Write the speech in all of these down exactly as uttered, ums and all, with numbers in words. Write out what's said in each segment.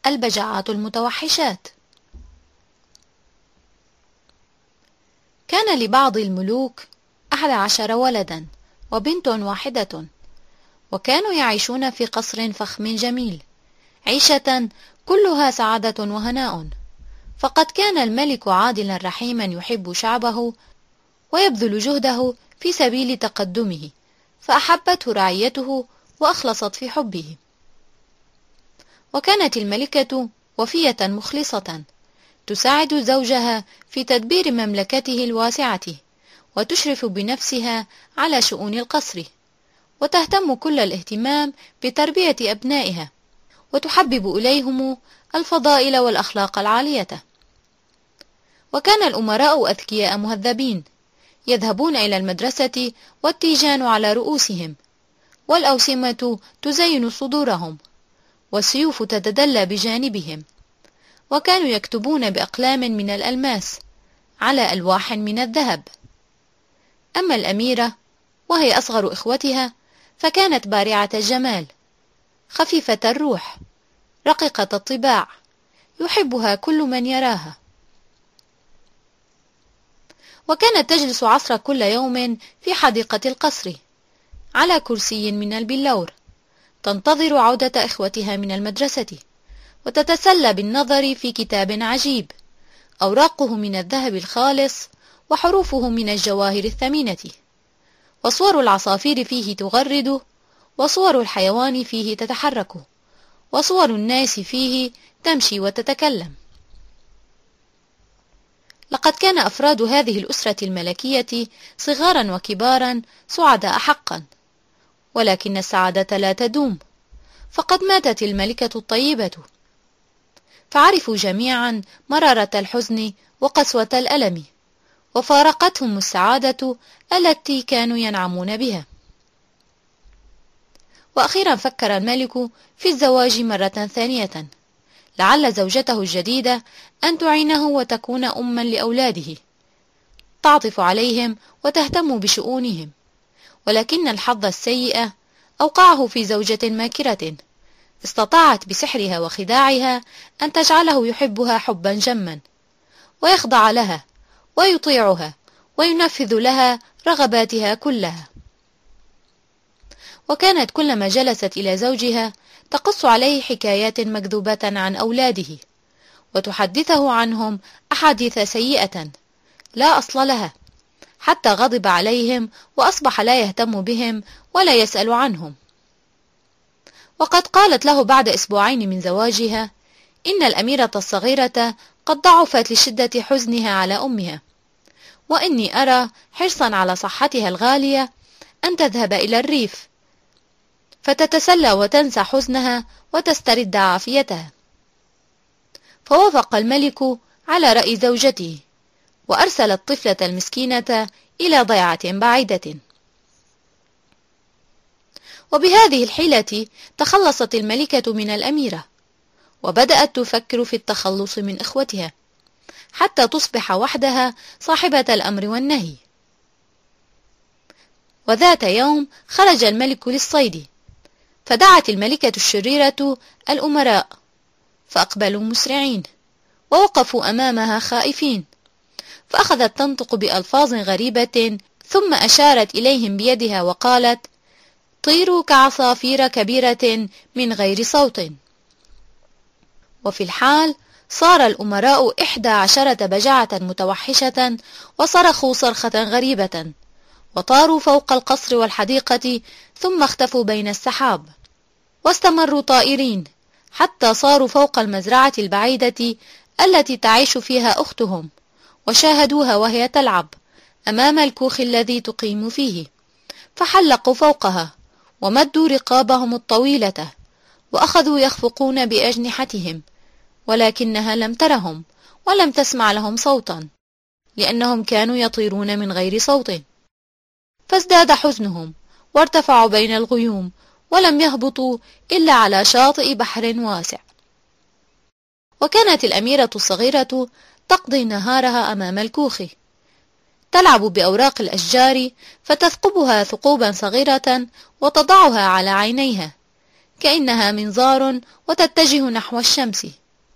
البجعات المتوحشات. كان لبعض الملوك أحد عشر ولدا وبنت واحدة، وكانوا يعيشون في قصر فخم جميل، عيشة كلها سعادة وهناء. فقد كان الملك عادلا رحيما يحب شعبه ويبذل جهده في سبيل تقدمه، فأحبته رعيته وأخلصت في حبه. وكانت الملكة وفية مخلصة، تساعد زوجها في تدبير مملكته الواسعة، وتشرف بنفسها على شؤون القصر، وتهتم كل الاهتمام بتربية أبنائها، وتحبب إليهم الفضائل والأخلاق العالية. وكان الأمراء أذكياء مهذبين، يذهبون إلى المدرسة والتيجان على رؤوسهم، والأوسمة تزين صدورهم، والسيوف تتدلى بجانبهم، وكانوا يكتبون بأقلام من الألماس على ألواح من الذهب. أما الأميرة وهي أصغر إخوتها فكانت بارعة الجمال، خفيفة الروح، رقيقة الطباع، يحبها كل من يراها. وكانت تجلس عصر كل يوم في حديقة القصر على كرسي من البلور، تنتظر عودة إخوتها من المدرسة، وتتسلى بالنظر في كتاب عجيب، أوراقه من الذهب الخالص وحروفه من الجواهر الثمينة، وصور العصافير فيه تغرد، وصور الحيوان فيه تتحرك، وصور الناس فيه تمشي وتتكلم. لقد كان أفراد هذه الأسرة الملكية صغارا وكبارا سعداء حقا، ولكن السعادة لا تدوم، فقد ماتت الملكة الطيبة، فعرفوا جميعا مرارة الحزن وقسوة الألم، وفارقتهم السعادة التي كانوا ينعمون بها. وأخيرا فكر الملك في الزواج مرة ثانية، لعل زوجته الجديدة أن تعينه وتكون أما لأولاده، تعطف عليهم وتهتم بشؤونهم. ولكن الحظ السيء أوقعه في زوجة ماكرة، استطاعت بسحرها وخداعها أن تجعله يحبها حبا جما، ويخضع لها ويطيعها وينفذ لها رغباتها كلها. وكانت كلما جلست إلى زوجها تقص عليه حكايات مكذوبة عن أولاده، وتحدثه عنهم أحاديث سيئة لا أصل لها، حتى غضب عليهم وأصبح لا يهتم بهم ولا يسأل عنهم. وقد قالت له بعد أسبوعين من زواجها: إن الأميرة الصغيرة قد ضعفت لشدة حزنها على أمها، وإني أرى حرصا على صحتها الغالية أن تذهب إلى الريف فتتسلى وتنسى حزنها وتسترد عافيتها. فوافق الملك على رأي زوجته، وأرسل الطفلة المسكينة إلى ضيعة بعيدة. وبهذه الحيلة تخلصت الملكة من الأميرة، وبدأت تفكر في التخلص من إخوتها حتى تصبح وحدها صاحبة الأمر والنهي. وذات يوم خرج الملك للصيد، فدعت الملكة الشريرة الأمراء، فأقبلوا مسرعين ووقفوا أمامها خائفين، فأخذت تنطق بألفاظ غريبة، ثم أشارت إليهم بيدها وقالت: طيروا كعصافير كبيرة من غير صوت. وفي الحال صار الأمراء إحدى عشرة بجعة متوحشة، وصرخوا صرخة غريبة، وطاروا فوق القصر والحديقة، ثم اختفوا بين السحاب، واستمروا طائرين حتى صاروا فوق المزرعة البعيدة التي تعيش فيها أختهم، وشاهدوها وهي تلعب أمام الكوخ الذي تقيم فيه، فحلقوا فوقها ومدوا رقابهم الطويلة، وأخذوا يخفقون بأجنحتهم، ولكنها لم ترهم ولم تسمع لهم صوتا، لأنهم كانوا يطيرون من غير صوت. فازداد حزنهم وارتفعوا بين الغيوم، ولم يهبطوا إلا على شاطئ بحر واسع. وكانت الأميرة الصغيرة تقضي نهارها أمام الكوخ، تلعب بأوراق الأشجار فتثقبها ثقوبا صغيرة وتضعها على عينيها، كأنها منظار وتتجه نحو الشمس،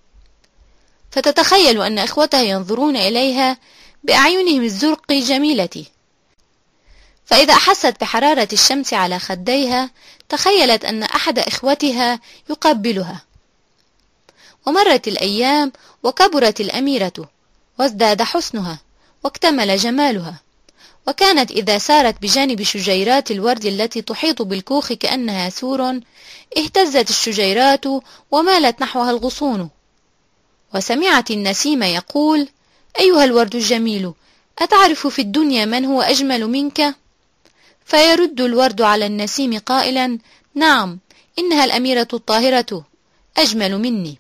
فتتخيل أن إخوتها ينظرون إليها بأعينهم الزرق جميلة. فإذا أحست بحرارة الشمس على خديها تخيلت أن أحد إخوتها يقبلها. ومرت الأيام وكبرت الأميرة وازداد حسنها واكتمل جمالها، وكانت إذا سارت بجانب شجيرات الورد التي تحيط بالكوخ كأنها سور اهتزت الشجيرات ومالت نحوها الغصون، وسمعت النسيم يقول: أيها الورد الجميل، أتعرف في الدنيا من هو أجمل منك؟ فيرد الورد على النسيم قائلا: نعم، إنها الأميرة الطاهرة أجمل مني.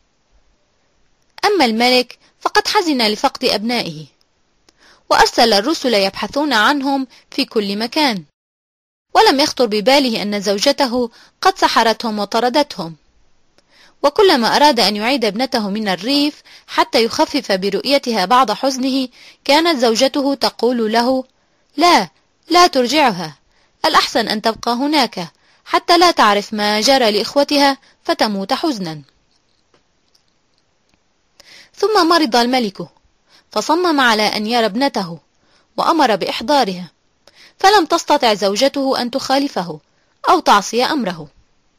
أما الملك فقد حزن لفقد أبنائه، وأرسل الرسل يبحثون عنهم في كل مكان، ولم يخطر بباله أن زوجته قد سحرتهم وطردتهم. وكلما أراد أن يعيد ابنته من الريف حتى يخفف برؤيتها بعض حزنه كانت زوجته تقول له: لا لا ترجعها، الأحسن أن تبقى هناك حتى لا تعرف ما جرى لإخوتها فتموت حزنا. ثم مرض الملك فصمم على أن يرى ابنته وأمر بإحضارها، فلم تستطع زوجته أن تخالفه أو تعصي أمره.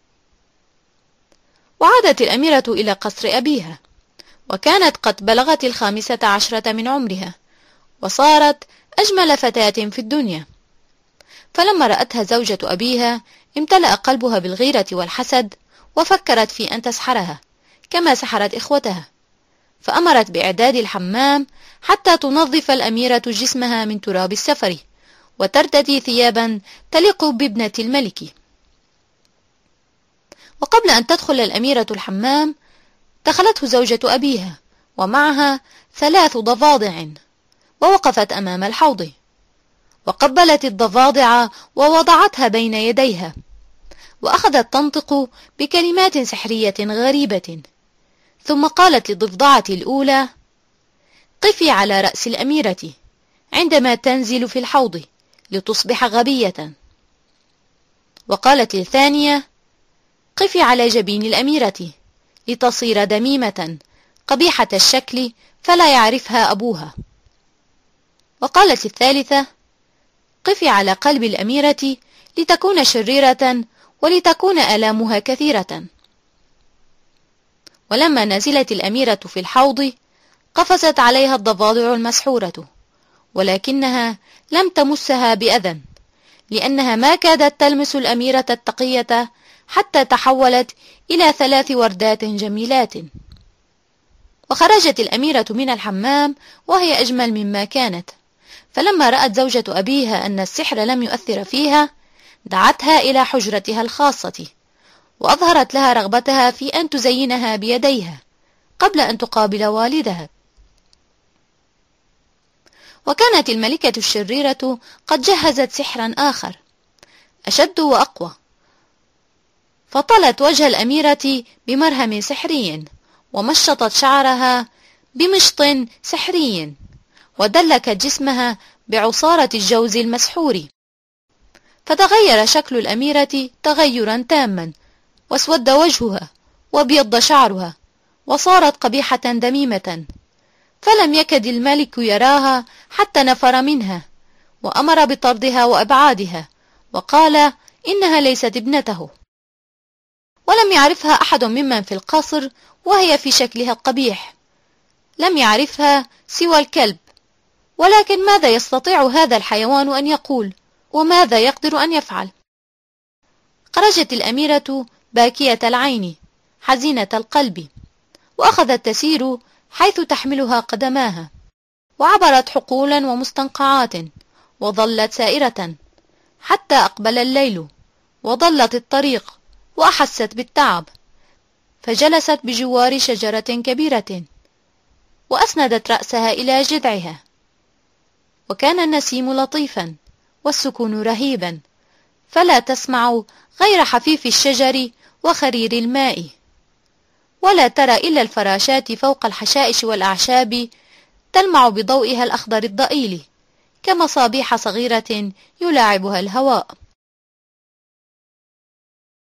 وعادت الأميرة إلى قصر أبيها، وكانت قد بلغت الخامسة عشرة من عمرها، وصارت أجمل فتاة في الدنيا. فلما رأتها زوجة أبيها امتلأ قلبها بالغيرة والحسد، وفكرت في أن تسحرها كما سحرت إخوتها، فأمرت بإعداد الحمام حتى تنظف الأميرة جسمها من تراب السفر وترتدي ثيابا تليق بابنة الملك. وقبل أن تدخل الأميرة الحمام دخلته زوجة أبيها ومعها ثلاث ضفادع، ووقفت أمام الحوض وقبلت الضفادع ووضعتها بين يديها، وأخذت تنطق بكلمات سحرية غريبة، ثم قالت للضفدعة الأولى: قفي على رأس الأميرة عندما تنزل في الحوض لتصبح غبية. وقالت للثانية: قفي على جبين الأميرة لتصير دميمة قبيحة الشكل فلا يعرفها أبوها. وقالت للثالثة: قفي على قلب الأميرة لتكون شريرة ولتكون آلامها كثيرة. ولما نزلت الأميرة في الحوض قفزت عليها الضفادع المسحورة، ولكنها لم تمسها بأذى، لأنها ما كادت تلمس الأميرة التقية حتى تحولت إلى ثلاث وردات جميلات. وخرجت الأميرة من الحمام وهي أجمل مما كانت، فلما رأت زوجة أبيها أن السحر لم يؤثر فيها دعتها إلى حجرتها الخاصة، وأظهرت لها رغبتها في أن تزينها بيديها قبل أن تقابل والدها. وكانت الملكة الشريرة قد جهزت سحرا آخر أشد وأقوى، فطلت وجه الأميرة بمرهم سحري، ومشطت شعرها بمشط سحري، ودلكت جسمها بعصارة الجوز المسحور، فتغير شكل الأميرة تغيرا تاما، واسود وجهها وابيض شعرها، وصارت قبيحة دميمة، فلم يكد الملك يراها حتى نفر منها، وأمر بطردها وأبعادها، وقال إنها ليست ابنته. ولم يعرفها أحد ممن في القصر وهي في شكلها القبيح، لم يعرفها سوى الكلب، ولكن ماذا يستطيع هذا الحيوان أن يقول؟ وماذا يقدر أن يفعل؟ خرجت الأميرة باكية العين حزينة القلب، وأخذت تسير حيث تحملها قدماها، وعبرت حقولا ومستنقعات، وظلت سائرة حتى أقبل الليل، وضلت الطريق وأحست بالتعب، فجلست بجوار شجرة كبيرة وأسندت رأسها إلى جذعها. وكان النسيم لطيفا والسكون رهيبا، فلا تسمع غير حفيف الشجر وخرير الماء، ولا ترى إلا الفراشات فوق الحشائش والأعشاب تلمع بضوئها الأخضر الضئيل كمصابيح صغيرة يلاعبها الهواء.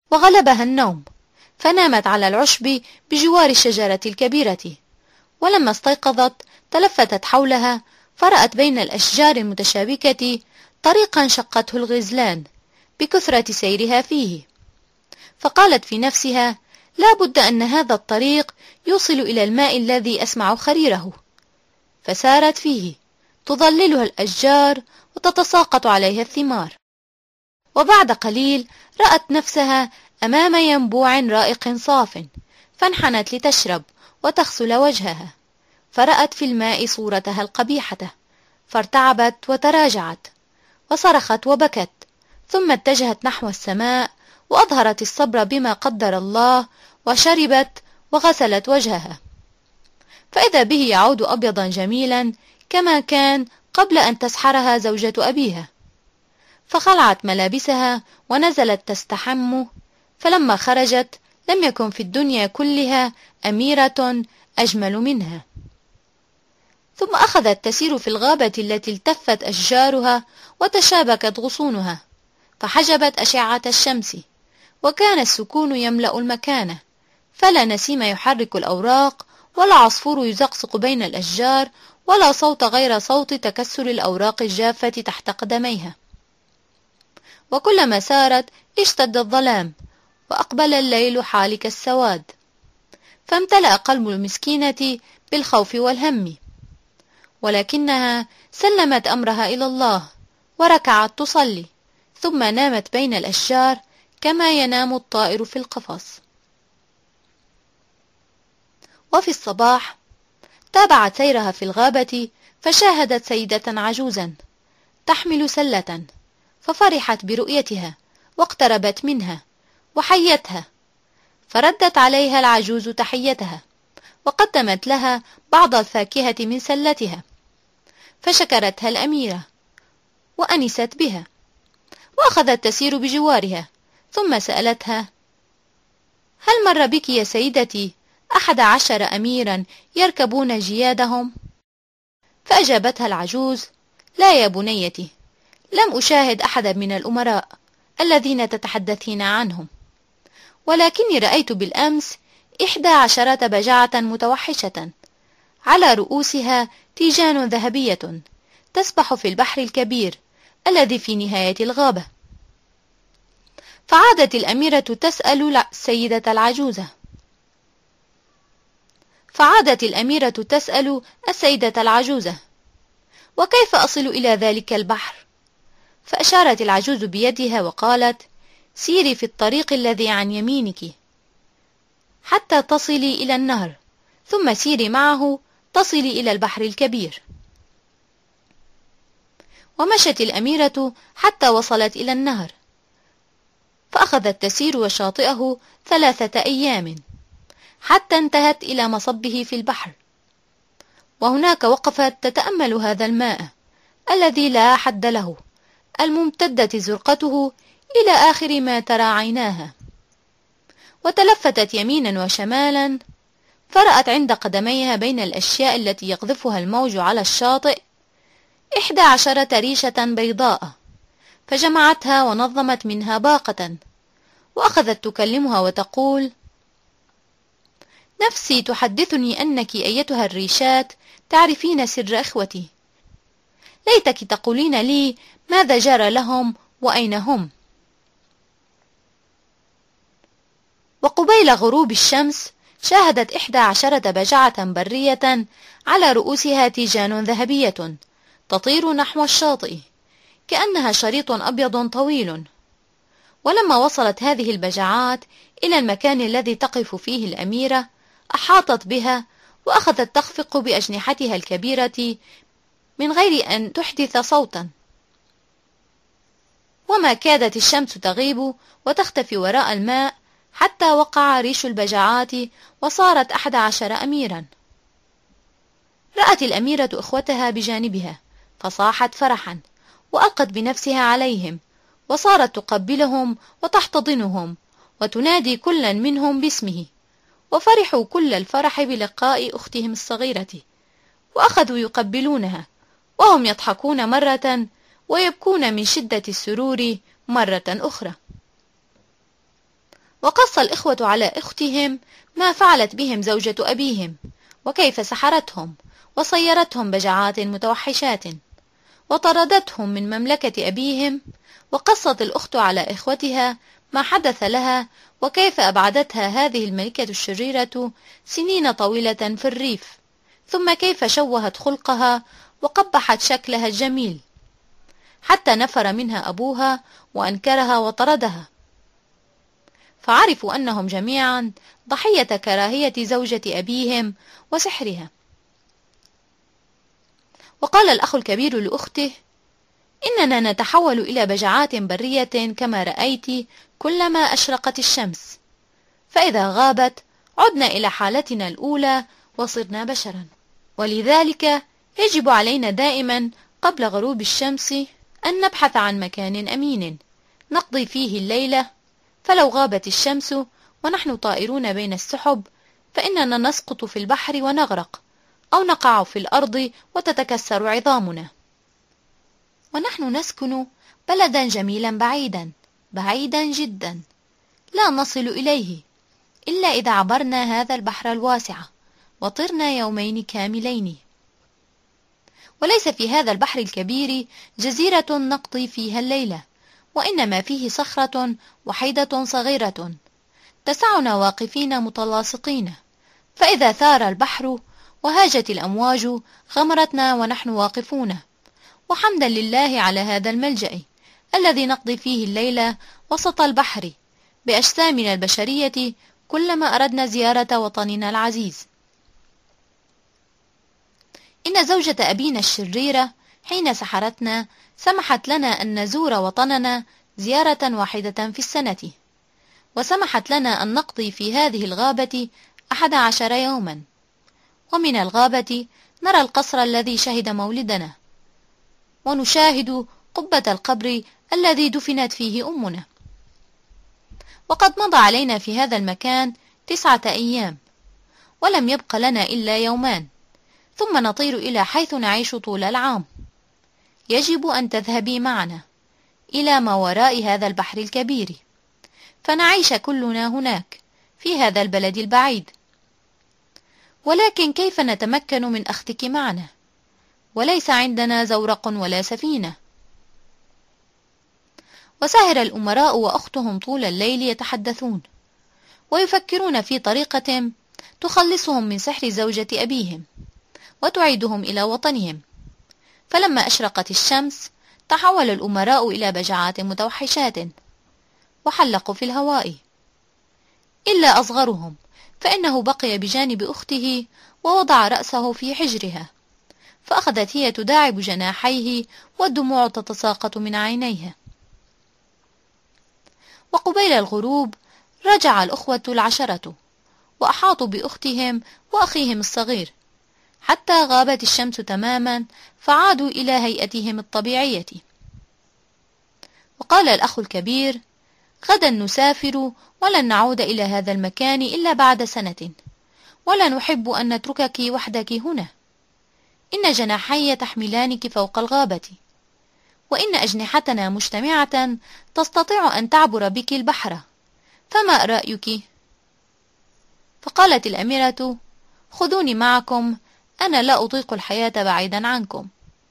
وغلبها النوم، فنامت على العشب بجوار الشجرة الكبيرة. ولما استيقظت تلفتت حولها، فرأت بين الأشجار المتشابكة طريقا شقته الغزلان بكثرة سيرها فيه، فقالت في نفسها: لا بد أن هذا الطريق يوصل إلى الماء الذي أسمع خريره. فسارت فيه تظللها الأشجار وتتساقط عليها الثمار. وبعد قليل رأت نفسها أمام ينبوع رائق صاف، فانحنت لتشرب وتغسل وجهها، فرأت في الماء صورتها القبيحة، فارتعبت وتراجعت وصرخت وبكت، ثم اتجهت نحو السماء وأظهرت الصبر بما قدر الله، وشربت وغسلت وجهها، فإذا به يعود أبيضا جميلا كما كان قبل أن تسحرها زوجة أبيها. فخلعت ملابسها ونزلت تستحم، فلما خرجت لم يكن في الدنيا كلها أميرة أجمل منها. ثم أخذت تسير في الغابة التي التفت أشجارها وتشابكت غصونها، فحجبت أشعة الشمس، وكان السكون يملأ المكان، فلا نسيم يحرك الأوراق، ولا عصفور يزقزق بين الأشجار، ولا صوت غير صوت تكسر الأوراق الجافة تحت قدميها. وكلما سارت اشتد الظلام، وأقبل الليل حالك السواد، فامتلأ قلب المسكينة بالخوف والهم، ولكنها سلمت أمرها إلى الله وركعت تصلي، ثم نامت بين الأشجار كما ينام الطائر في القفص. وفي الصباح تابعت سيرها في الغابة، فشاهدت سيدة عجوزا تحمل سلة، ففرحت برؤيتها واقتربت منها وحيتها، فردت عليها العجوز تحيتها وقدمت لها بعض الفاكهة من سلتها، فشكرتها الأميرة وأنست بها، وأخذت تسير بجوارها، ثم سألتها: هل مر بك يا سيدتي أحد عشر أميرا يركبون جيادهم؟ فأجابتها العجوز: لا يا بنيتي، لم أشاهد أحدا من الأمراء الذين تتحدثين عنهم، ولكني رأيت بالأمس إحدى عشرة بجعة متوحشة، على رؤوسها تيجان ذهبية تسبح في البحر الكبير الذي في نهاية الغابة. فعادت الأميرة تسأل السيدة العجوزة فعادت الأميرة تسأل السيدة العجوزة: وكيف أصل إلى ذلك البحر؟ فأشارت العجوز بيدها وقالت: سيري في الطريق الذي عن يمينك حتى تصلي إلى النهر، ثم سيري معه تصلي إلى البحر الكبير. ومشت الأميرة حتى وصلت إلى النهر، فأخذت تسير وشاطئه ثلاثة أيام حتى انتهت إلى مصبه في البحر، وهناك وقفت تتأمل هذا الماء الذي لا حد له، الممتدة زرقته إلى آخر ما ترى عيناها، وتلفتت يمينا وشمالا، فرأت عند قدميها بين الأشياء التي يقذفها الموج على الشاطئ إحدى عشرة ريشة بيضاء، فجمعتها ونظمت منها باقة، وأخذت تكلمها وتقول: نفسي تحدثني أنك أيتها الريشات تعرفين سر إخوتي، ليتك تقولين لي ماذا جرى لهم وأين هم. وقبيل غروب الشمس شاهدت إحدى عشرة بجعة برية على رؤوسها تيجان ذهبية تطير نحو الشاطئ كأنها شريط أبيض طويل. ولما وصلت هذه البجعات إلى المكان الذي تقف فيه الأميرة أحاطت بها وأخذت تخفق بأجنحتها الكبيرة من غير أن تحدث صوتا، وما كادت الشمس تغيب وتختفي وراء الماء حتى وقع ريش البجعات وصارت أحد عشر أميرا. رأت الأميرة إخوتها بجانبها فصاحت فرحا، وألقت بنفسها عليهم، وصارت تقبلهم وتحتضنهم وتنادي كلا منهم باسمه، وفرحوا كل الفرح بلقاء أختهم الصغيرة، وأخذوا يقبلونها وهم يضحكون مرة ويبكون من شدة السرور مرة أخرى. وقص الإخوة على أختهم ما فعلت بهم زوجة أبيهم، وكيف سحرتهم وصيرتهم بجعات متوحشات، وطردتهم من مملكة أبيهم. وقصت الأخت على إخوتها ما حدث لها، وكيف أبعدتها هذه الملكة الشريرة سنين طويلة في الريف، ثم كيف شوهت خلقها وقبحت شكلها الجميل، حتى نفر منها أبوها وأنكرها وطردها. فعرفوا أنهم جميعا ضحية كراهية زوجة أبيهم وسحرها. وقال الأخ الكبير لأخته: إننا نتحول إلى بجعات برية كما رأيت كلما أشرقت الشمس، فإذا غابت عدنا إلى حالتنا الأولى وصرنا بشرا، ولذلك يجب علينا دائما قبل غروب الشمس أن نبحث عن مكان أمين نقضي فيه الليلة، فلو غابت الشمس ونحن طائرون بين السحب فإننا نسقط في البحر ونغرق، أو نقع في الأرض وتتكسر عظامنا. ونحن نسكن بلدا جميلا بعيدا بعيدا جدا، لا نصل إليه إلا إذا عبرنا هذا البحر الواسع وطرنا يومين كاملين. وليس في هذا البحر الكبير جزيرة نقضي فيها الليلة، وإنما فيه صخرة وحيدة صغيرة تسعنا واقفين متلاصقين، فإذا ثار البحر وهاجت الأمواج غمرتنا ونحن واقفون. وحمدا لله على هذا الملجأ الذي نقضي فيه الليلة وسط البحر بأجسامنا البشرية كلما أردنا زيارة وطننا العزيز. إن زوجة أبينا الشريرة حين سحرتنا سمحت لنا أن نزور وطننا زيارة واحدة في السنة، وسمحت لنا أن نقضي في هذه الغابة أحد عشر يوما، ومن الغابة نرى القصر الذي شهد مولدنا، ونشاهد قبة القبر الذي دفنت فيه أمنا. وقد مضى علينا في هذا المكان تسعة أيام، ولم يبق لنا إلا يومان، ثم نطير إلى حيث نعيش طول العام. يجب أن تذهبي معنا إلى ما وراء هذا البحر الكبير، فنعيش كلنا هناك في هذا البلد البعيد. ولكن كيف نتمكن من أخذك معنا؟ وليس عندنا زورق ولا سفينة. وسهر الأمراء وأختهم طول الليل يتحدثون ويفكرون في طريقة تخلصهم من سحر زوجة أبيهم وتعيدهم إلى وطنهم. فلما أشرقت الشمس تحول الأمراء إلى بجعات متوحشات وحلقوا في الهواء، إلا أصغرهم فإنه بقي بجانب أخته ووضع رأسه في حجرها، فأخذت هي تداعب جناحيه والدموع تتساقط من عينيها. وقبيل الغروب رجع الأخوة العشرة وأحاطوا بأختهم وأخيهم الصغير حتى غابت الشمس تماما، فعادوا إلى هيئتهم الطبيعية. وقال الأخ الكبير: غدا نسافر ولن نعود إلى هذا المكان إلا بعد سنة، ولا نحب أن نتركك وحدك هنا. إن جناحي تحملانك فوق الغابة، وإن أجنحتنا مجتمعة تستطيع أن تعبر بك البحر، فما رأيك؟ فقالت الأميرة: خذوني معكم، أنا لا أطيق الحياة بعيدا عنكم.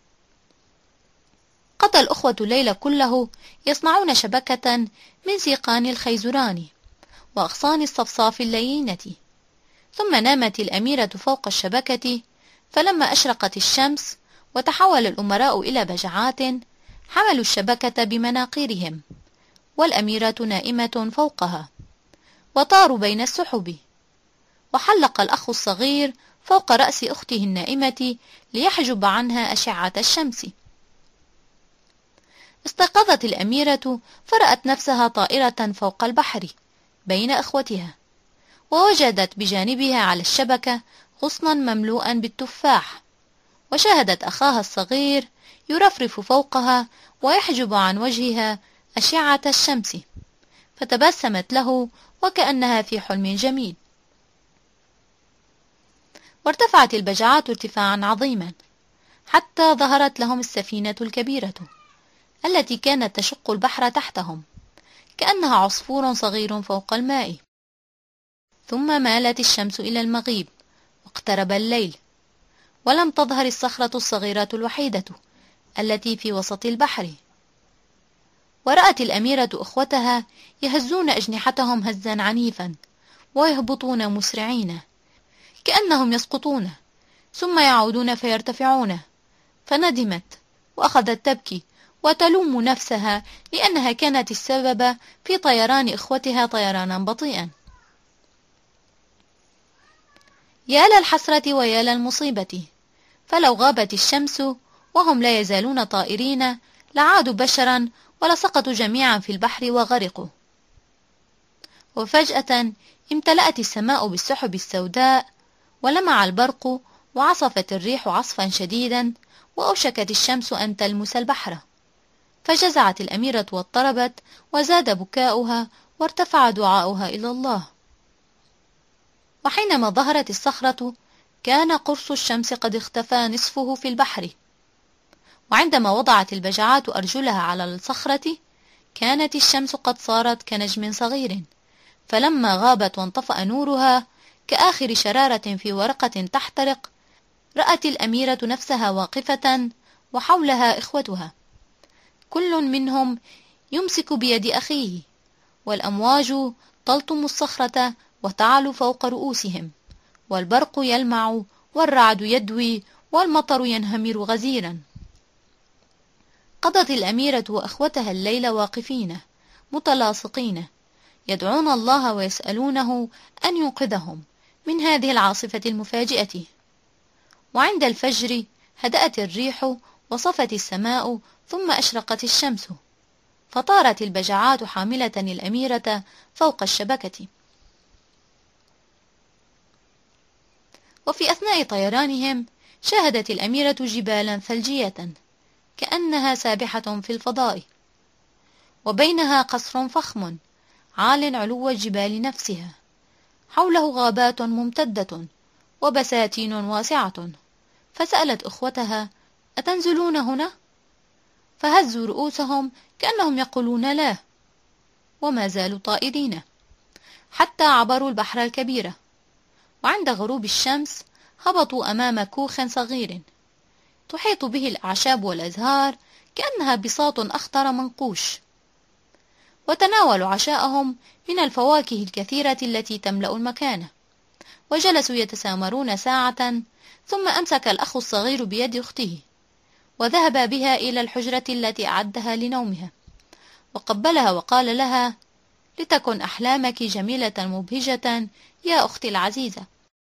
قضى الأخوة الليل كله يصنعون شبكة من سيقان الخيزران وأغصان الصفصاف اللينة، ثم نامت الأميرة فوق الشبكة. فلما أشرقت الشمس وتحول الأمراء إلى بجعات حملوا الشبكة بمناقيرهم، والأميرة نائمة فوقها، وطاروا بين السحب. وحلق الأخ الصغير فوق رأس أخته النائمة ليحجب عنها أشعة الشمس. استيقظت الأميرة فرأت نفسها طائرة فوق البحر بين أخوتها، ووجدت بجانبها على الشبكة غصنا مملوءا بالتفاح، وشاهدت أخاها الصغير يرفرف فوقها ويحجب عن وجهها أشعة الشمس، فتبسمت له وكأنها في حلم جميل. وارتفعت البجعات ارتفاعا عظيما حتى ظهرت لهم السفينة الكبيرة التي كانت تشق البحر تحتهم، كأنها عصفور صغير فوق الماء. ثم مالت الشمس إلى المغيب، واقترب الليل، ولم تظهر الصخرة الصغيرة الوحيدة التي في وسط البحر. ورأت الأميرة أخوتها يهزون أجنحتهم هزا عنيفا، ويهبطون مسرعين كأنهم يسقطون، ثم يعودون فيرتفعون. فندمت وأخذت تبكي وتلوم نفسها لأنها كانت السبب في طيران إخوتها طيرانا بطيئا. يا للحسرة ويا للمصيبة، فلو غابت الشمس وهم لا يزالون طائرين لعادوا بشرا ولسقطوا جميعا في البحر وغرقوا. وفجأة امتلأت السماء بالسحب السوداء، ولمع البرق، وعصفت الريح عصفا شديدا، وأوشكت الشمس أن تلمس البحر. فجزعت الأميرة واضطربت، وزاد بكاؤها، وارتفع دعاؤها إلى الله. وحينما ظهرت الصخرة كان قرص الشمس قد اختفى نصفه في البحر. وعندما وضعت البجعات أرجلها على الصخرة كانت الشمس قد صارت كنجم صغير، فلما غابت وانطفأ نورها كآخر شرارة في ورقة تحترق، رأت الأميرة نفسها واقفة وحولها إخوتها، كل منهم يمسك بيد أخيه، والأمواج تلطم الصخرة وتعلو فوق رؤوسهم، والبرق يلمع، والرعد يدوي، والمطر ينهمر غزيرا. قضت الأميرة وأخوتها الليل واقفين متلاصقين، يدعون الله ويسألونه أن ينقذهم من هذه العاصفة المفاجئة. وعند الفجر هدأت الريح وصفت السماء، ثم أشرقت الشمس، فطارت البجعات حاملة الأميرة فوق الشبكة. وفي أثناء طيرانهم شاهدت الأميرة جبالا ثلجية كأنها سابحة في الفضاء، وبينها قصر فخم عال علو الجبال نفسها، حوله غابات ممتدة وبساتين واسعة. فسألت أخوتها: أتنزلون هنا؟ فهزوا رؤوسهم كأنهم يقولون لا، وما زالوا طائرين حتى عبروا البحر الكبير. وعند غروب الشمس هبطوا أمام كوخ صغير تحيط به الأعشاب والأزهار كأنها بساط أخضر منقوش، وتناولوا عشاءهم من الفواكه الكثيرة التي تملأ المكان، وجلسوا يتسامرون ساعة، ثم أمسك الأخ الصغير بيد أخته وذهب بها إلى الحجرة التي أعدها لنومها، وقبلها وقال لها: لتكن أحلامك جميلة مبهجة يا أختي العزيزة.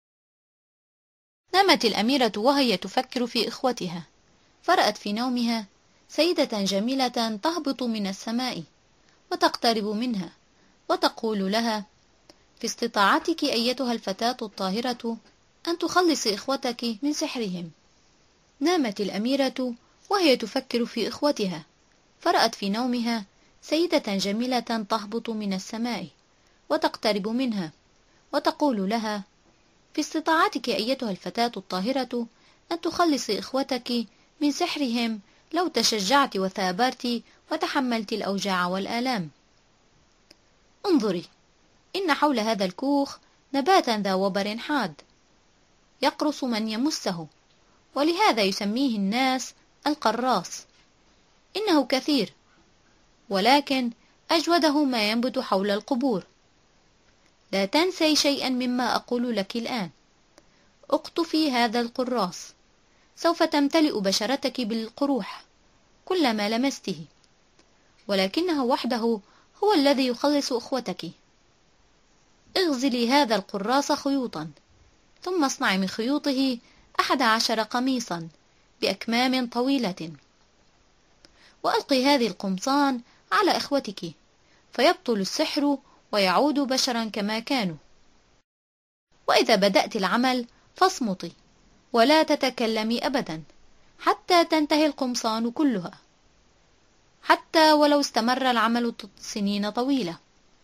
نامت الأميرة وهي تفكر في إخوتها، فرأت في نومها سيدة جميلة تهبط من السماء وتقترب منها وتقول لها: في استطاعتك أيتها الفتاة الطاهرة أن تخلصي إخوتك من سحرهم. نامت الأميرة وهي تفكر في إخوتها، فرأت في نومها سيدة جميلة تهبط من السماء وتقترب منها وتقول لها: في استطاعتك أيتها الفتاة الطاهرة أن تخلصي إخوتك من سحرهم لو تشجعت وثابرت وتحملت الأوجاع والآلام. انظري، إن حول هذا الكوخ نباتا ذا وبر حاد يقرص من يمسه، ولهذا يسميه الناس القراص. إنه كثير، ولكن أجوده ما ينبت حول القبور. لا تنسي شيئا مما أقول لك الآن. اقطفي هذا القراص، سوف تمتلئ بشرتك بالقروح كلما لمسته، ولكنه وحده هو الذي يخلص أخوتك. اغزلي هذا القراص خيوطا، ثم اصنعي من خيوطه أحد عشر قميصا بأكمام طويلة، وألقي هذه القمصان على إخوتك، فيبطل السحر ويعود بشرا كما كانوا. وإذا بدأت العمل فاصمتي ولا تتكلمي أبدا حتى تنتهي القمصان كلها، حتى ولو استمر العمل سنين طويلة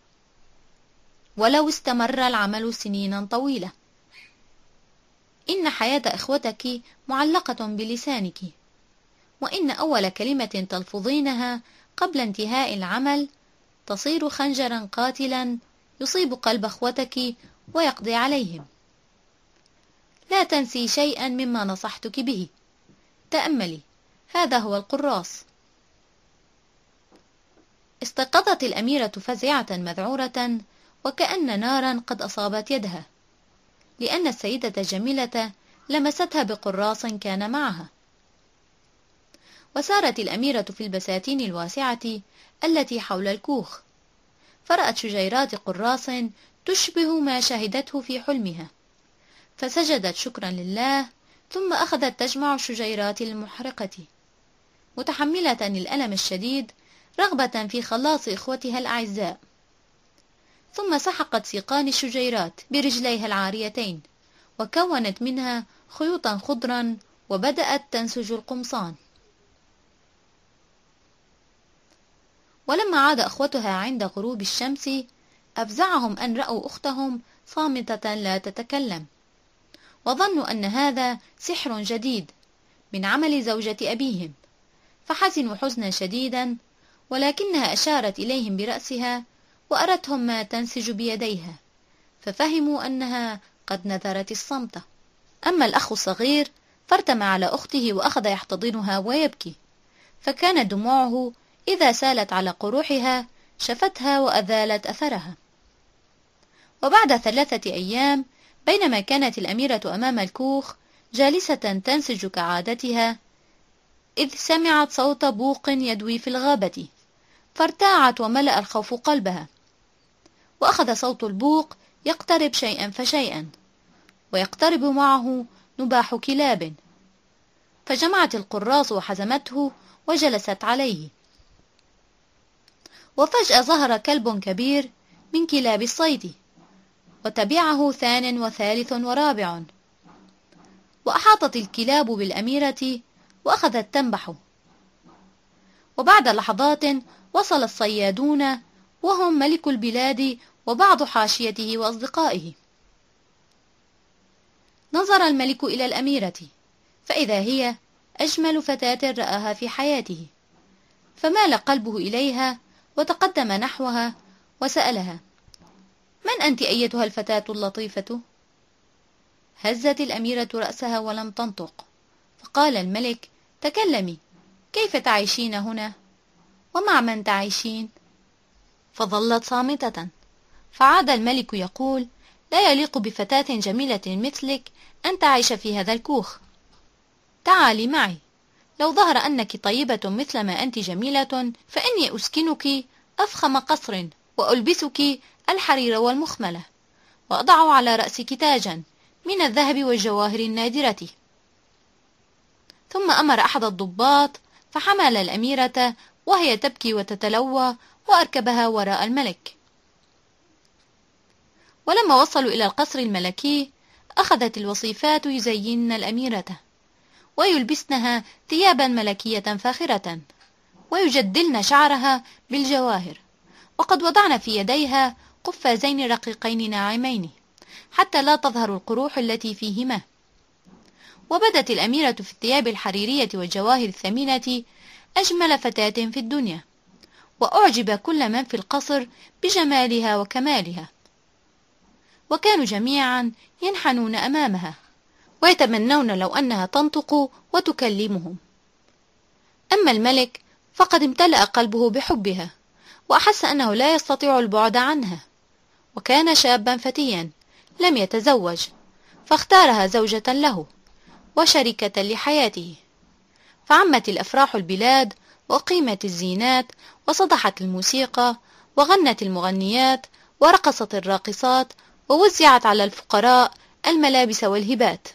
ولو استمر العمل سنين طويلة إن حياة إخوتك معلقة بلسانك، وإن أول كلمة تلفظينها قبل انتهاء العمل تصير خنجرا قاتلا يصيب قلب أخوتك ويقضي عليهم. لا تنسي شيئا مما نصحتك به. تأملي، هذا هو القراص. استيقظت الأميرة فزعة مذعورة، وكأن نارا قد أصابت يدها، لأن السيدة جميلة لمستها بقراص كان معها. وسارت الأميرة في البساتين الواسعة التي حول الكوخ، فرأت شجيرات قراص تشبه ما شهدته في حلمها، فسجدت شكرا لله، ثم أخذت تجمع الشجيرات المحرقة، متحملة الألم الشديد رغبة في خلاص إخوتها الأعزاء. ثم سحقت سيقان الشجيرات برجليها العاريتين، وكونت منها خيوطا خضرا، وبدأت تنسج القمصان. ولما عاد أخوتها عند غروب الشمس، أفزعهم أن رأوا أختهم صامتة لا تتكلم، وظنوا أن هذا سحر جديد من عمل زوجة أبيهم، فحزنوا حزنا شديدا، ولكنها أشارت إليهم برأسها وأرتهم ما تنسج بيديها، ففهموا أنها قد نذرت الصمت. أما الأخ الصغير فارتمى على أخته وأخذ يحتضنها ويبكي، فكانت دموعه إذا سالت على قروحها شفتها وأذالت أثرها. وبعد ثلاثة أيام، بينما كانت الأميرة أمام الكوخ جالسة تنسج كعادتها، إذ سمعت صوت بوق يدوي في الغابة، فارتاعت وملأ الخوف قلبها. وأخذ صوت البوق يقترب شيئا فشيئا، ويقترب معه نباح كلاب، فجمعت القراص وحزمته وجلست عليه. وفجأة ظهر كلب كبير من كلاب الصيد، وتبعه ثان وثالث ورابع، وأحاطت الكلاب بالأميرة وأخذت تنبح. وبعد لحظات وصل الصيادون، وهم ملك البلاد وبعض حاشيته وأصدقائه. نظر الملك إلى الأميرة، فإذا هي أجمل فتاة رآها في حياته، فمال قلبه إليها وتقدم نحوها وسألها: من أنت أيتها الفتاة اللطيفة؟ هزت الأميرة رأسها ولم تنطق، فقال الملك: تكلمي، كيف تعيشين هنا؟ ومع من تعيشين؟ فظلت صامتة، فعاد الملك يقول: لا يليق بفتاة جميلة مثلك أن تعيش في هذا الكوخ. تعالي معي، لو ظهر أنك طيبة مثل ما أنت جميلة فإني أسكنك أفخم قصر، وألبسك الحرير والمخملة، وأضع على رأسك تاجا من الذهب والجواهر النادرة. ثم أمر أحد الضباط فحمل الأميرة وهي تبكي وتتلوى، وأركبها وراء الملك. ولما وصلوا إلى القصر الملكي، أخذت الوصيفات يزين الأميرة، ويلبسنها ثيابا ملكية فاخرة، ويجدلن شعرها بالجواهر، وقد وضعن في يديها قفازين رقيقين ناعمين حتى لا تظهر القروح التي فيهما. وبدت الأميرة في الثياب الحريرية والجواهر الثمينة أجمل فتاة في الدنيا، وأعجب كل من في القصر بجمالها وكمالها، وكانوا جميعا ينحنون أمامها ويتمنون لو أنها تنطق وتكلمهم. أما الملك فقد امتلأ قلبه بحبها، وأحس أنه لا يستطيع البعد عنها، وكان شابا فتيا لم يتزوج، فاختارها زوجة له وشريكة لحياته. فعمت الأفراح البلاد، وقيمت الزينات، وصدحت الموسيقى، وغنت المغنيات، ورقصت الراقصات، ووزعت على الفقراء الملابس والهبات.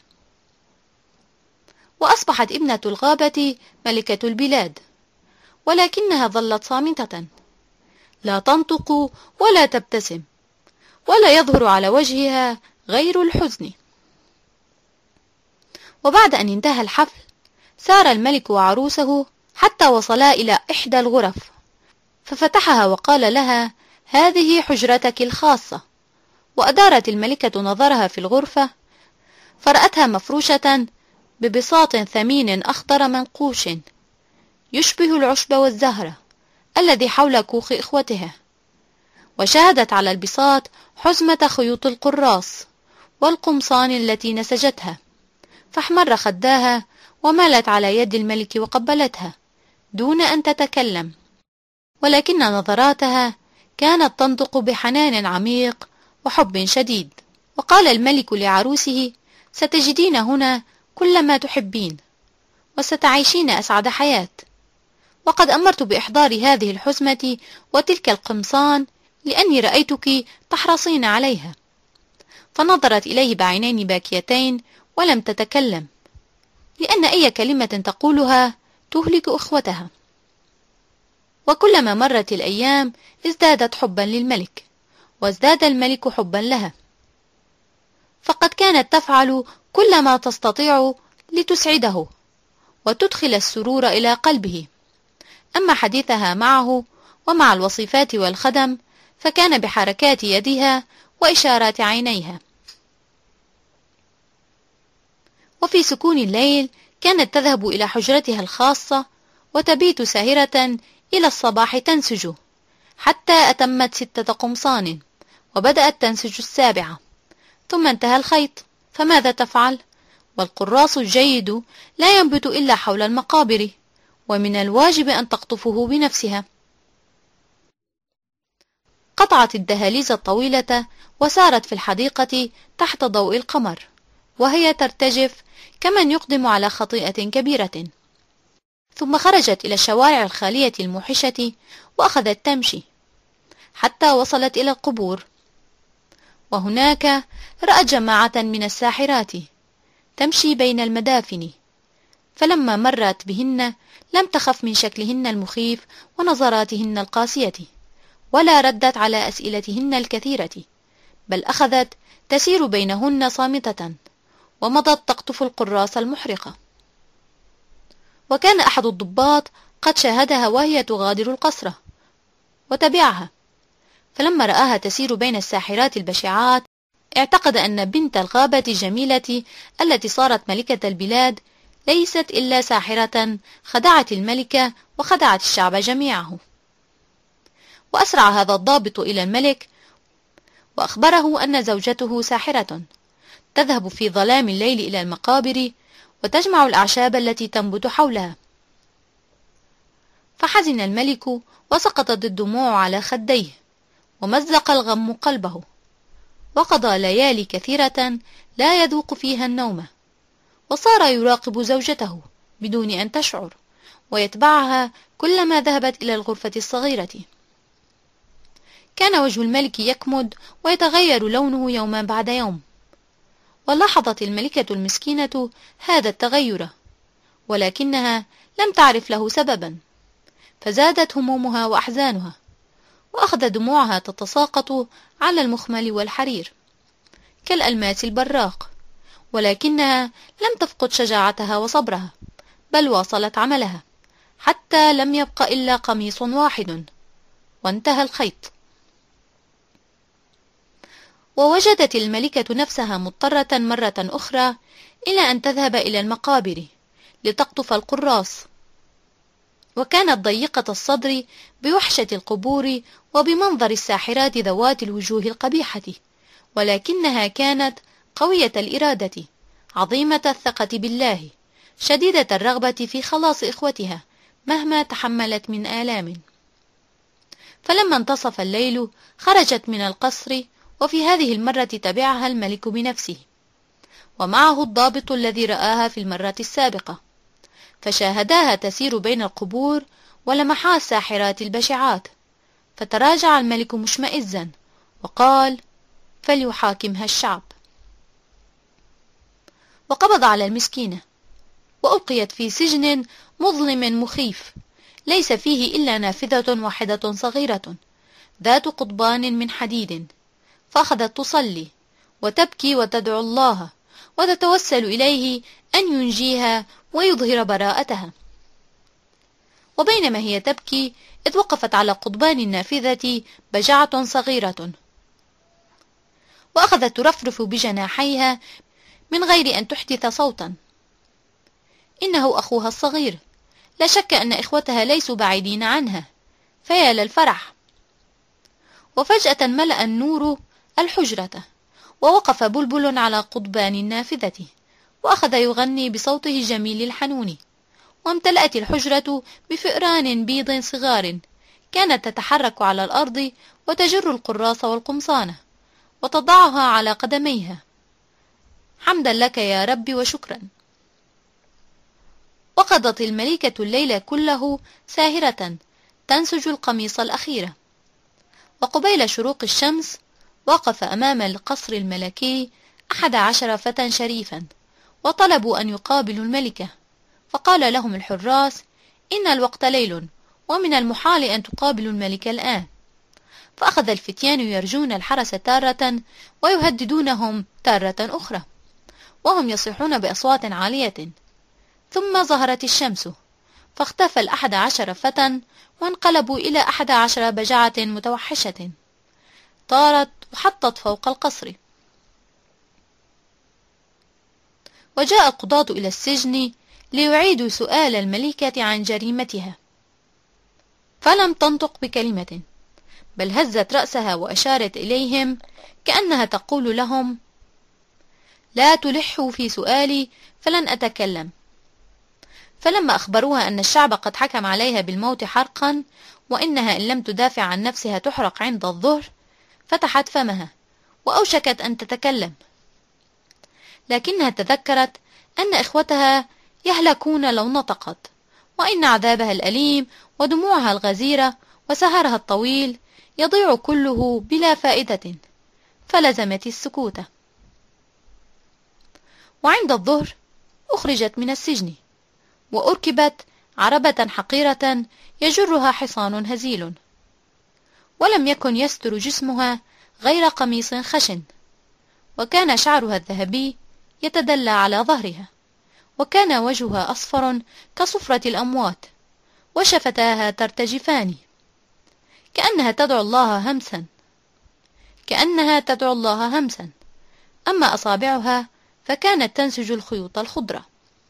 وأصبحت ابنة الغابة ملكة البلاد، ولكنها ظلت صامتة، لا تنطق ولا تبتسم، ولا يظهر على وجهها غير الحزن. وبعد أن انتهى الحفل، سار الملك وعروسه حتى وصلا إلى إحدى الغرف، ففتحها وقال لها: هذه حجرتك الخاصة. وأدارت الملكة نظرها في الغرفة، فرأتها مفروشة ببساط ثمين أخضر منقوش يشبه العشب والزهرة الذي حول كوخ إخوتها، وشاهدت على البساط حزمة خيوط القراص والقمصان التي نسجتها، فاحمر خداها ومالت على يد الملك وقبلتها دون أن تتكلم، ولكن نظراتها كانت تنطق بحنان عميق وحب شديد. وقال الملك لعروسه: ستجدين هنا كل ما تحبين، وستعيشين أسعد حياة، وقد أمرت بإحضار هذه الحزمة وتلك القمصان لأني رأيتك تحرصين عليها. فنظرت إليه بعينين باكيتين ولم تتكلم، لأن أي كلمة تقولها تهلك أخوتها. وكلما مرت الأيام ازدادت حبا للملك، وازداد الملك حبا لها، فقد كانت تفعل كل ما تستطيع لتسعده وتدخل السرور إلى قلبه. أما حديثها معه ومع الوصيفات والخدم فكان بحركات يدها وإشارات عينيها. وفي سكون الليل كانت تذهب إلى حجرتها الخاصة وتبيت ساهرة إلى الصباح تنسج، حتى أتمت ستة قمصان وبدأت تنسج السابعة، ثم انتهى الخيط. فماذا تفعل؟ والقراص الجيد لا ينبت إلا حول المقابر، ومن الواجب أن تقطفه بنفسها. قطعت الدهاليز الطويلة وسارت في الحديقة تحت ضوء القمر، وهي ترتجف كمن يقدم على خطيئة كبيرة. ثم خرجت إلى الشوارع الخالية الموحشة وأخذت تمشي حتى وصلت إلى القبور، وهناك رأت جماعة من الساحرات تمشي بين المدافن، فلما مرت بهن لم تخف من شكلهن المخيف ونظراتهن القاسية، ولا ردت على أسئلتهن الكثيرة، بل أخذت تسير بينهن صامتة، ومضت تقطف القراص المحرقة. وكان أحد الضباط قد شاهدها وهي تغادر القصر وتبعها، فلما رآها تسير بين الساحرات البشعات اعتقد أن بنت الغابة الجميلة التي صارت ملكة البلاد ليست إلا ساحرة خدعت الملكة وخدعت الشعب جميعه. وأسرع هذا الضابط إلى الملك وأخبره أن زوجته ساحرة تذهب في ظلام الليل إلى المقابر وتجمع الأعشاب التي تنبت حولها. فحزن الملك وسقطت الدموع على خديه، ومزق الغم قلبه، وقضى ليالي كثيرة لا يذوق فيها النوم، وصار يراقب زوجته بدون أن تشعر، ويتبعها كلما ذهبت إلى الغرفة الصغيرة. كان وجه الملك يكمد ويتغير لونه يوما بعد يوم، ولاحظت الملكة المسكينة هذا التغير، ولكنها لم تعرف له سببا، فزادت همومها وأحزانها، وأخذ دموعها تتساقط على المخمل والحرير كالألماس البراق، ولكنها لم تفقد شجاعتها وصبرها، بل واصلت عملها حتى لم يبق إلا قميص واحد، وانتهى الخيط. ووجدت الملكة نفسها مضطرة مرة أخرى إلى أن تذهب إلى المقابر لتقطف القراص، وكانت ضيقة الصدر بوحشة القبور وبمنظر الساحرات ذوات الوجوه القبيحة، ولكنها كانت قوية الإرادة، عظيمة الثقة بالله، شديدة الرغبة في خلاص إخوتها مهما تحملت من آلام. فلما انتصف الليل خرجت من القصر، وفي هذه المرة تبعها الملك بنفسه، ومعه الضابط الذي رآها في المرة السابقة، فشاهداها تسير بين القبور ولمحا الساحرات البشعات، فتراجع الملك مشمئزا وقال: فليحاكمها الشعب. وقبض على المسكينة وألقيت في سجن مظلم مخيف ليس فيه إلا نافذة واحدة صغيرة ذات قضبان من حديد، فأخذت تصلي وتبكي وتدعو الله وتتوسل إليه أن ينجيها ويظهر براءتها. وبينما هي تبكي إذ وقفت على قضبان النافذة بجعة صغيرة، وأخذت ترفرف بجناحيها من غير أن تحدث صوتا. إنه أخوها الصغير، لا شك أن إخوتها ليسوا بعيدين عنها، فيا للفرح. وفجأة ملأ النور الحجرة، ووقف بلبل على قضبان النافذة، وأخذ يغني بصوته الجميل الحنون، وامتلأت الحجرة بفئران بيض صغار كانت تتحرك على الأرض وتجر القراص والقمصان وتضعها على قدميها. حمدا لك يا رب وشكرا. وقضت الملكة الليل كله ساهرة تنسج القميص الأخير، وقبيل شروق الشمس وقف أمام القصر الملكي أحد عشر فتى شريفا، وطلبوا أن يقابلوا الملكة، فقال لهم الحراس: إن الوقت ليل، ومن المحال أن تقابلوا الملكة الآن. فأخذ الفتيان يرجون الحرس تارة ويهددونهم تارة أخرى، وهم يصيحون بأصوات عالية. ثم ظهرت الشمس، فاختفى الأحد عشر فتى، وانقلبوا إلى أحد عشر بجعة متوحشة طارت وحطت فوق القصر. وجاء القضاة إلى السجن ليعيدوا سؤال الملكة عن جريمتها، فلم تنطق بكلمة، بل هزت رأسها وأشارت إليهم كأنها تقول لهم: لا تلحوا في سؤالي فلن أتكلم. فلما أخبروها أن الشعب قد حكم عليها بالموت حرقا، وإنها إن لم تدافع عن نفسها تحرق عند الظهر، فتحت فمها وأوشكت أن تتكلم، لكنها تذكرت أن إخوتها يهلكون لو نطقت، وإن عذابها الأليم ودموعها الغزيرة وسهرها الطويل يضيع كله بلا فائدة، فلزمت السكوت. وعند الظهر أخرجت من السجن، وأركبت عربة حقيرة يجرها حصان هزيل، ولم يكن يستر جسمها غير قميص خشن، وكان شعرها الذهبي يتدلى على ظهرها، وكان وجهها أصفر كصفرة الأموات، وشفتاها ترتجفان كأنها تدعو الله همسا كأنها تدعو الله همسا أما أصابعها فكانت تنسج الخيوط الخضراء.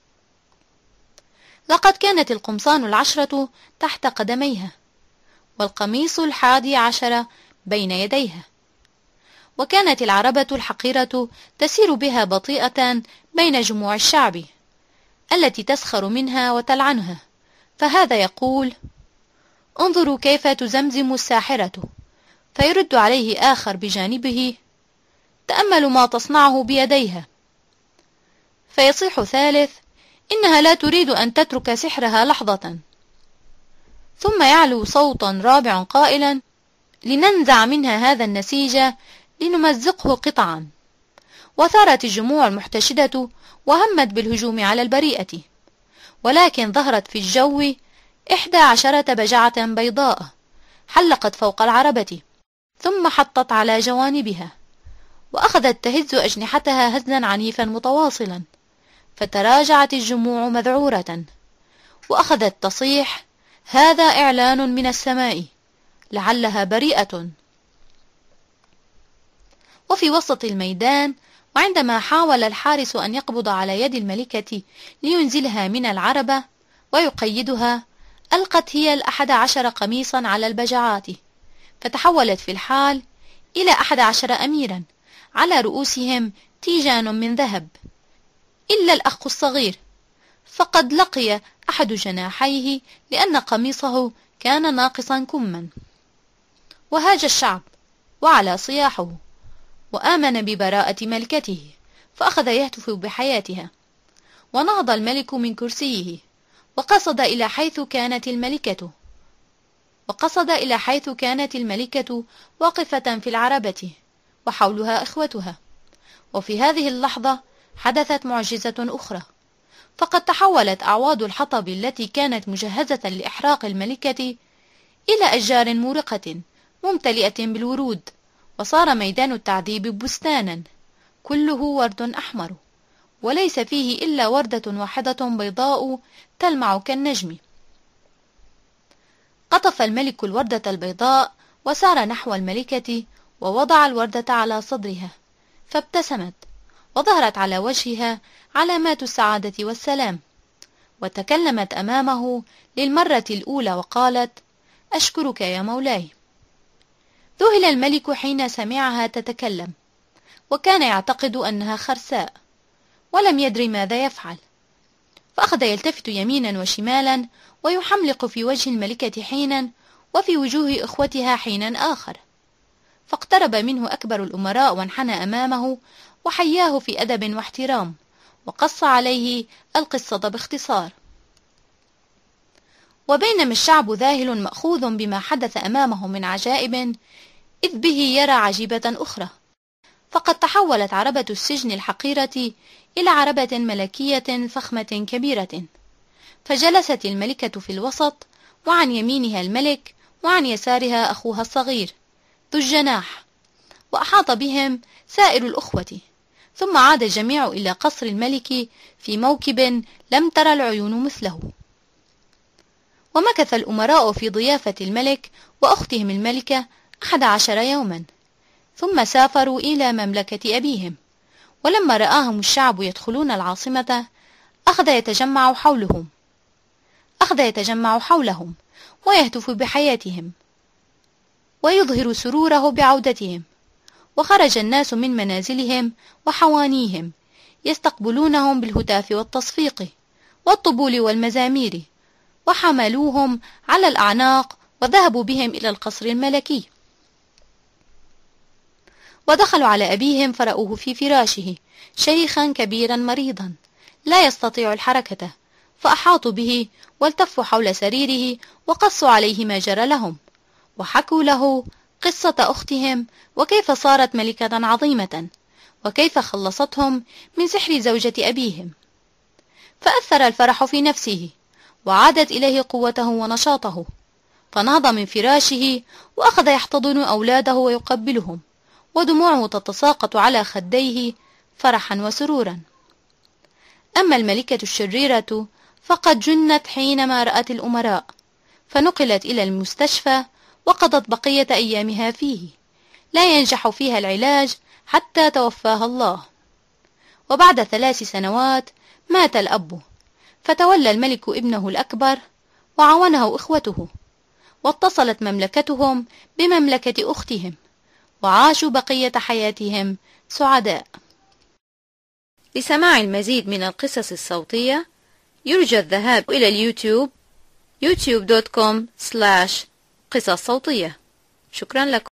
لقد كانت القمصان العشرة تحت قدميها، والقميص الحادي عشر بين يديها، وكانت العربة الحقيرة تسير بها بطيئة بين جموع الشعب التي تسخر منها وتلعنها، فهذا يقول: انظروا كيف تزمزم الساحرة، فيرد عليه آخر بجانبه: تأملوا ما تصنعه بيديها، فيصيح ثالث: إنها لا تريد أن تترك سحرها لحظة، ثم يعلو صوت رابع قائلا: لننزع منها هذا النسيج لنمزقه قطعا. وثارت الجموع المحتشدة وهمت بالهجوم على البريئة، ولكن ظهرت في الجو إحدى عشرة بجعة بيضاء حلقت فوق العربة، ثم حطت على جوانبها، وأخذت تهز أجنحتها هزا عنيفا متواصلا، فتراجعت الجموع مذعورة، وأخذت تصيح: هذا إعلان من السماء، لعلها بريئة. وفي وسط الميدان، وعندما حاول الحارس أن يقبض على يد الملكة لينزلها من العربة ويقيدها، ألقت هي الأحد عشر قميصا على البجعات، فتحولت في الحال إلى أحد عشر أميرا على رؤوسهم تيجان من ذهب، إلا الأخ الصغير، فقد لقي أحد جناحيه لأن قميصه كان ناقصا كما. وهاج الشعب وعلى صياحه، وآمن ببراءة ملكته، فأخذ يهتف بحياتها. ونهض الملك من كرسيه، وقصد إلى حيث كانت الملكة وقصد إلى حيث كانت الملكة واقفة في العربة وحولها إخوتها. وفي هذه اللحظة حدثت معجزة أخرى، فقد تحولت أعواد الحطب التي كانت مجهزة لإحراق الملكة إلى أشجار مورقة ممتلئة بالورود، وصار ميدان التعذيب بستانا كله ورد أحمر، وليس فيه إلا وردة واحدة بيضاء تلمع كالنجم. قطف الملك الوردة البيضاء وسار نحو الملكة، ووضع الوردة على صدرها، فابتسمت، وظهرت على وجهها علامات السعادة والسلام، وتكلمت أمامه للمرة الأولى وقالت: أشكرك يا مولاي. ذهل الملك حين سمعها تتكلم، وكان يعتقد أنها خرساء، ولم يدري ماذا يفعل، فأخذ يلتفت يمينا وشمالا ويحملق في وجه الملكة حينا وفي وجوه إخوتها حينا آخر، فاقترب منه أكبر الأمراء وانحنى أمامه وحياه في أدب واحترام، وقص عليه القصة باختصار. وبينما الشعب ذاهل مأخوذ بما حدث أمامه من عجائب، إذ به يرى عجيبة أخرى، فقد تحولت عربة السجن الحقيرة إلى عربة ملكية فخمة كبيرة، فجلست الملكة في الوسط، وعن يمينها الملك، وعن يسارها أخوها الصغير ذو الجناح، وأحاط بهم سائر الأخوة، ثم عاد الجميع إلى قصر الملك في موكب لم ترى العيون مثله. ومكث الأمراء في ضيافة الملك وأختهم الملكة أحد عشر يوما، ثم سافروا إلى مملكة أبيهم. ولما رآهم الشعب يدخلون العاصمة أخذ يتجمع حولهم أخذ يتجمع حولهم ويهتف بحياتهم ويظهر سروره بعودتهم، وخرج الناس من منازلهم وحوانيهم يستقبلونهم بالهتاف والتصفيق والطبول والمزامير، وحملوهم على الأعناق وذهبوا بهم إلى القصر الملكي. ودخلوا على أبيهم فرأوه في فراشه شيخا كبيرا مريضا لا يستطيع الحركة، فأحاطوا به والتفوا حول سريره وقصوا عليه ما جرى لهم، وحكوا له قصة أختهم وكيف صارت ملكة عظيمة، وكيف خلصتهم من سحر زوجة أبيهم. فأثر الفرح في نفسه، وعادت إليه قوته ونشاطه، فنهض من فراشه وأخذ يحتضن أولاده ويقبلهم، ودموعه تتساقط على خديه فرحا وسرورا. أما الملكة الشريرة فقد جنت حينما رأت الأمراء، فنقلت إلى المستشفى وقضت بقية أيامها فيه، لا ينجح فيها العلاج حتى توفاها الله. وبعد ثلاث سنوات مات الأب، فتولى الملك ابنه الأكبر، وعاونه إخوته، واتصلت مملكتهم بمملكة أختهم، وعاشوا بقية حياتهم سعداء. لسماع المزيد من القصص الصوتية يرجى الذهاب إلى اليوتيوب يوتيوب دوت كوم سلاش قصص صوتية. شكرا لكم.